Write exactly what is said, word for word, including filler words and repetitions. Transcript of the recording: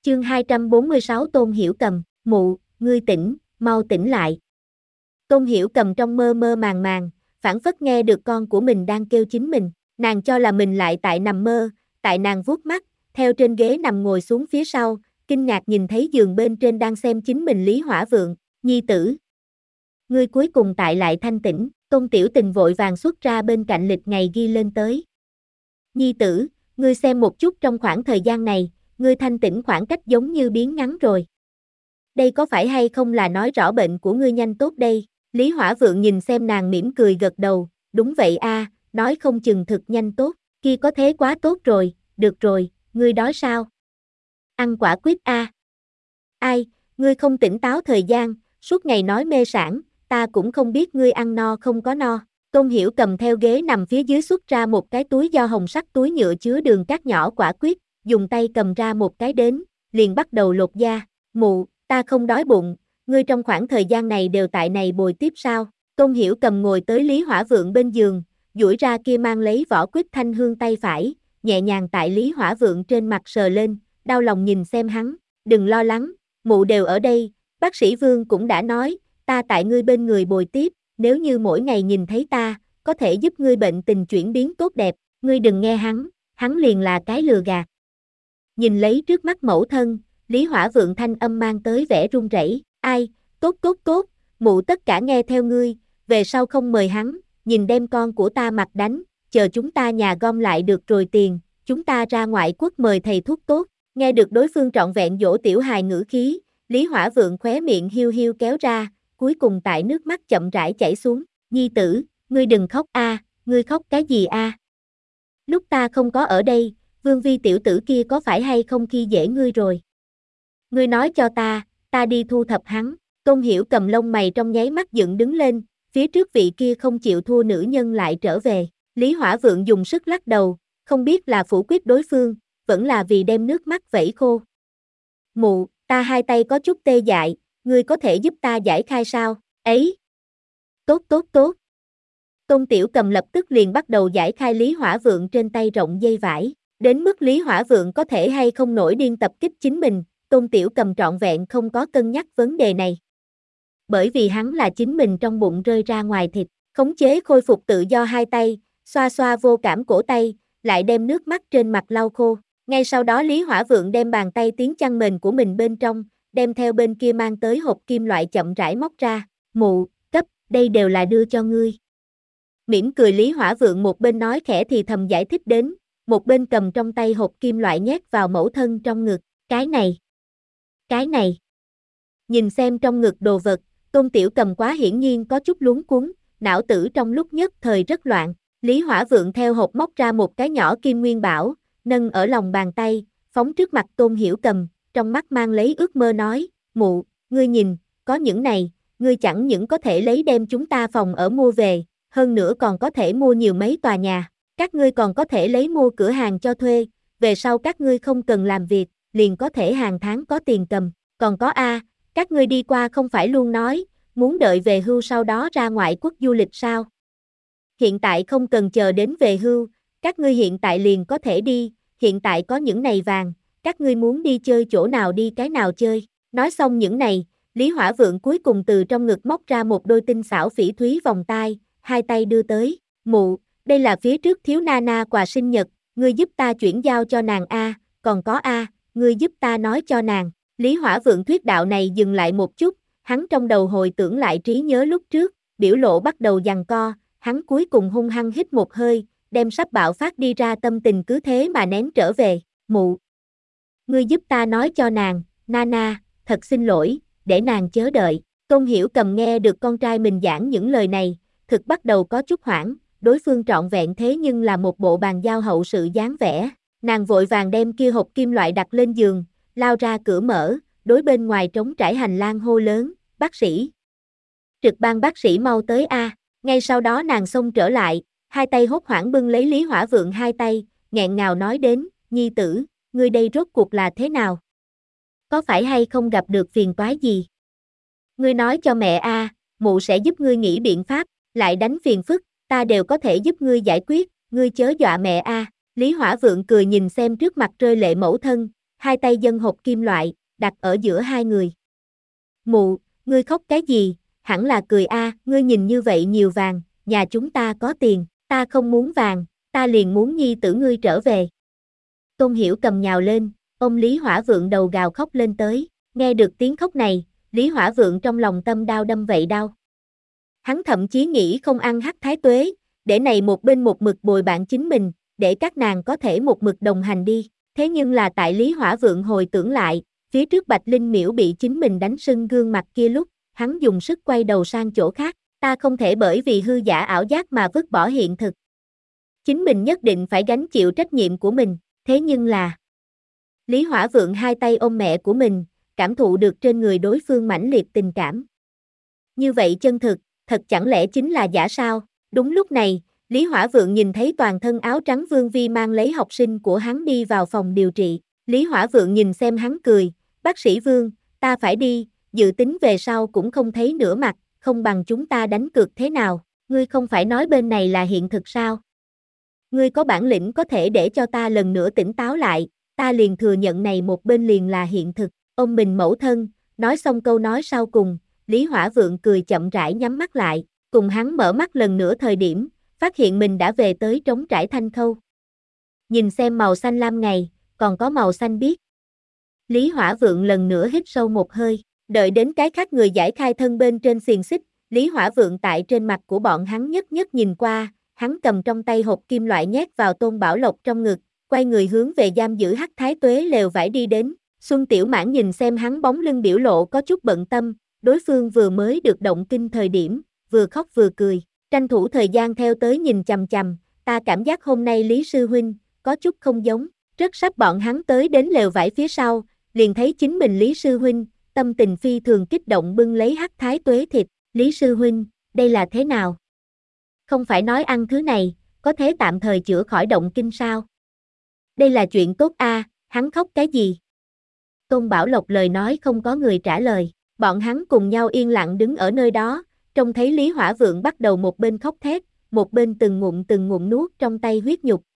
Chương hai trăm bốn mươi sáu Tôn Hiểu Cầm, mụ, ngươi tỉnh, mau tỉnh lại. Tôn Hiểu Cầm trong mơ mơ màng màng, phảng phất nghe được con của mình đang kêu chính mình, nàng cho là mình lại tại nằm mơ, tại nàng vuốt mắt, theo trên ghế nằm ngồi xuống phía sau, kinh ngạc nhìn thấy giường bên trên đang xem chính mình Lý Hỏa Vượng, nhi tử. Ngươi cuối cùng tại lại thanh tỉnh, Tôn Tiểu Tình vội vàng xuất ra bên cạnh lịch ngày ghi lên tới. Nhi tử, ngươi xem một chút trong khoảng thời gian này, ngươi thanh tỉnh khoảng cách giống như biến ngắn rồi. Đây có phải hay không là nói rõ bệnh của ngươi nhanh tốt đây? Lý Hỏa Vượng nhìn xem nàng mỉm cười gật đầu, đúng vậy a, nói không chừng thực nhanh tốt, kia có thế quá tốt rồi, được rồi, ngươi đói sao? Ăn quả quýt a. Ai, ngươi không tỉnh táo thời gian, suốt ngày nói mê sảng, ta cũng không biết ngươi ăn no không có no. Tôn Hiểu cầm theo ghế nằm phía dưới xuất ra một cái túi do hồng sắt túi nhựa chứa đường cát nhỏ quả quýt, dùng tay cầm ra một cái đến, liền bắt đầu lột da. Mụ, ta không đói bụng, ngươi trong khoảng thời gian này đều tại này bồi tiếp sao? Tôn Hiểu cầm ngồi tới Lý Hỏa Vượng bên giường, duỗi ra kia mang lấy vỏ quýt thanh hương tay phải, nhẹ nhàng tại Lý Hỏa Vượng trên mặt sờ lên, đau lòng nhìn xem hắn, đừng lo lắng, mụ đều ở đây, bác sĩ Vương cũng đã nói, ta tại ngươi bên người bồi tiếp, nếu như mỗi ngày nhìn thấy ta, có thể giúp ngươi bệnh tình chuyển biến tốt đẹp, ngươi đừng nghe hắn, hắn liền là cái lừa gạt. Nhìn lấy trước mắt mẫu thân, Lý Hỏa Vượng thanh âm mang tới vẻ run rẩy, ai, tốt tốt tốt, mụ tất cả nghe theo ngươi, về sau không mời hắn, nhìn đem con của ta mặt đánh, chờ chúng ta nhà gom lại được rồi tiền, chúng ta ra ngoại quốc mời thầy thuốc tốt, nghe được đối phương trọn vẹn dỗ tiểu hài ngữ khí, Lý Hỏa Vượng khóe miệng hiu hiu kéo ra, cuối cùng tại nước mắt chậm rãi chảy xuống, nhi tử, ngươi đừng khóc a, ngươi khóc cái gì a? Lúc ta không có ở đây, Vương Vi tiểu tử kia có phải hay không khi dễ ngươi rồi? Ngươi nói cho ta, ta đi thu thập hắn. Tôn Hiểu cầm lông mày trong nháy mắt dựng đứng lên, phía trước vị kia không chịu thua nữ nhân lại trở về. Lý Hỏa Vượng dùng sức lắc đầu, không biết là phủ quyết đối phương, vẫn là vì đem nước mắt vẩy khô. Mụ, ta hai tay có chút tê dại, ngươi có thể giúp ta giải khai sao? Ấy! Tốt tốt tốt! Tôn Tiểu Cầm lập tức liền bắt đầu giải khai Lý Hỏa Vượng trên tay rộng dây vải, đến mức Lý Hỏa Vượng có thể hay không nổi điên tập kích chính mình, Tôn Tiểu Cầm trọn vẹn không có cân nhắc vấn đề này. Bởi vì hắn là chính mình trong bụng rơi ra ngoài thịt, khống chế khôi phục tự do hai tay, xoa xoa vô cảm cổ tay, lại đem nước mắt trên mặt lau khô. Ngay sau đó Lý Hỏa Vượng đem bàn tay tiến chăn mền của mình bên trong, đem theo bên kia mang tới hộp kim loại chậm rãi móc ra, mụ, cấp, đây đều là đưa cho ngươi. Mỉm cười Lý Hỏa Vượng một bên nói khẽ thì thầm giải thích đến, một bên cầm trong tay hộp kim loại nhét vào mẫu thân trong ngực, cái này, cái này. Nhìn xem trong ngực đồ vật, Tôn Tiểu Cầm quá hiển nhiên có chút luống cuống, não tử trong lúc nhất thời rất loạn, Lý Hỏa Vượng theo hộp móc ra một cái nhỏ kim nguyên bảo, nâng ở lòng bàn tay, phóng trước mặt Tôn Hiểu Cầm, trong mắt mang lấy ước mơ nói, mụ, ngươi nhìn, có những này, ngươi chẳng những có thể lấy đem chúng ta phòng ở mua về, hơn nữa còn có thể mua nhiều mấy tòa nhà, các ngươi còn có thể lấy mua cửa hàng cho thuê, về sau các ngươi không cần làm việc, liền có thể hàng tháng có tiền cầm, còn có a, các ngươi đi qua không phải luôn nói, muốn đợi về hưu sau đó ra ngoại quốc du lịch sao? Hiện tại không cần chờ đến về hưu, các ngươi hiện tại liền có thể đi, hiện tại có những này vàng, các ngươi muốn đi chơi chỗ nào đi cái nào chơi. Nói xong những này, Lý Hỏa Vượng cuối cùng từ trong ngực móc ra một đôi tinh xảo phỉ thúy vòng tai, hai tay đưa tới, mụ, đây là phía trước thiếu Nana quà sinh nhật, ngươi giúp ta chuyển giao cho nàng a, còn có a, ngươi giúp ta nói cho nàng. Lý Hỏa Vượng thuyết đạo này dừng lại một chút, hắn trong đầu hồi tưởng lại trí nhớ lúc trước, biểu lộ bắt đầu giằng co, hắn cuối cùng hung hăng hít một hơi, đem sắp bạo phát đi ra tâm tình cứ thế mà nén trở về, mụ. Ngươi giúp ta nói cho nàng, Nana, thật xin lỗi, để nàng chớ đợi. Tôn Hiểu Cầm nghe được con trai mình giảng những lời này, thực bắt đầu có chút hoảng, đối phương trọn vẹn thế nhưng là một bộ bàn giao hậu sự dáng vẻ. Nàng vội vàng đem kia hộp kim loại đặt lên giường, lao ra cửa mở, đối bên ngoài trống trải hành lang hô lớn, bác sĩ. Trực ban bác sĩ mau tới a. Ngay sau đó nàng xông trở lại, hai tay hốt hoảng bưng lấy Lý Hỏa Vượng hai tay, nghẹn ngào nói đến, nhi tử, ngươi đây rốt cuộc là thế nào? Có phải hay không gặp được phiền toái gì? Ngươi nói cho mẹ a, mụ sẽ giúp ngươi nghĩ biện pháp, lại đánh phiền phức, ta đều có thể giúp ngươi giải quyết, ngươi chớ dọa mẹ a. Lý Hỏa Vượng cười nhìn xem trước mặt rơi lệ mẫu thân, hai tay dâng hộp kim loại, đặt ở giữa hai người. Mụ, ngươi khóc cái gì, hẳn là cười a, ngươi nhìn như vậy nhiều vàng, nhà chúng ta có tiền, ta không muốn vàng, ta liền muốn nhi tử ngươi trở về. Tôn Hiểu Cầm nhào lên, ôm Lý Hỏa Vượng đầu gào khóc lên tới, nghe được tiếng khóc này, Lý Hỏa Vượng trong lòng tâm đau đâm vậy đau. Hắn thậm chí nghĩ không ăn hắc thái tuế, để này một bên một mực bồi bạn chính mình, để các nàng có thể một mực đồng hành đi. Thế nhưng là tại Lý Hỏa Vượng hồi tưởng lại, phía trước Bạch Linh Miễu bị chính mình đánh sưng gương mặt kia lúc, hắn dùng sức quay đầu sang chỗ khác, ta không thể bởi vì hư giả ảo giác mà vứt bỏ hiện thực. Chính mình nhất định phải gánh chịu trách nhiệm của mình, thế nhưng là... Lý Hỏa Vượng hai tay ôm mẹ của mình, cảm thụ được trên người đối phương mãnh liệt tình cảm. Như vậy chân thực, thật chẳng lẽ chính là giả sao? Đúng lúc này, Lý Hỏa Vượng nhìn thấy toàn thân áo trắng Vương Vi mang lấy học sinh của hắn đi vào phòng điều trị. Lý Hỏa Vượng nhìn xem hắn cười, bác sĩ Vương, ta phải đi, dự tính về sau cũng không thấy nửa mặt, không bằng chúng ta đánh cược thế nào, ngươi không phải nói bên này là hiện thực sao? Ngươi có bản lĩnh có thể để cho ta lần nữa tỉnh táo lại, ta liền thừa nhận này một bên liền là hiện thực, ôm mình mẫu thân, nói xong câu nói sau cùng, Lý Hỏa Vượng cười chậm rãi nhắm mắt lại, cùng hắn mở mắt lần nữa thời điểm, phát hiện mình đã về tới trống trải Thanh Khâu. Nhìn xem màu xanh lam ngày, còn có màu xanh biếc. Lý Hỏa Vượng lần nữa hít sâu một hơi, đợi đến cái khác người giải khai thân bên trên xiềng xích, Lý Hỏa Vượng tại trên mặt của bọn hắn nhất nhất nhìn qua, hắn cầm trong tay hộp kim loại nhét vào Tôn Bảo Lộc trong ngực, quay người hướng về giam giữ hắc thái tuế lều vải đi đến. Xuân Tiểu Mãn nhìn xem hắn bóng lưng biểu lộ có chút bận tâm, đối phương vừa mới được động kinh thời điểm, vừa khóc vừa cười, tranh thủ thời gian theo tới nhìn chằm chằm, ta cảm giác hôm nay Lý Sư Huynh, có chút không giống, rất sắp bọn hắn tới đến lều vải phía sau, liền thấy chính mình Lý Sư Huynh, tâm tình phi thường kích động bưng lấy hắc thái tuế thịt, Lý Sư Huynh, đây là thế nào? Không phải nói ăn thứ này, có thể tạm thời chữa khỏi động kinh sao? Đây là chuyện tốt a, à, hắn khóc cái gì? Tôn Bảo Lộc lời nói không có người trả lời, bọn hắn cùng nhau yên lặng đứng ở nơi đó, trông thấy Lý Hỏa Vượng bắt đầu một bên khóc thét, một bên từng ngụm từng ngụm nuốt trong tay huyết nhục,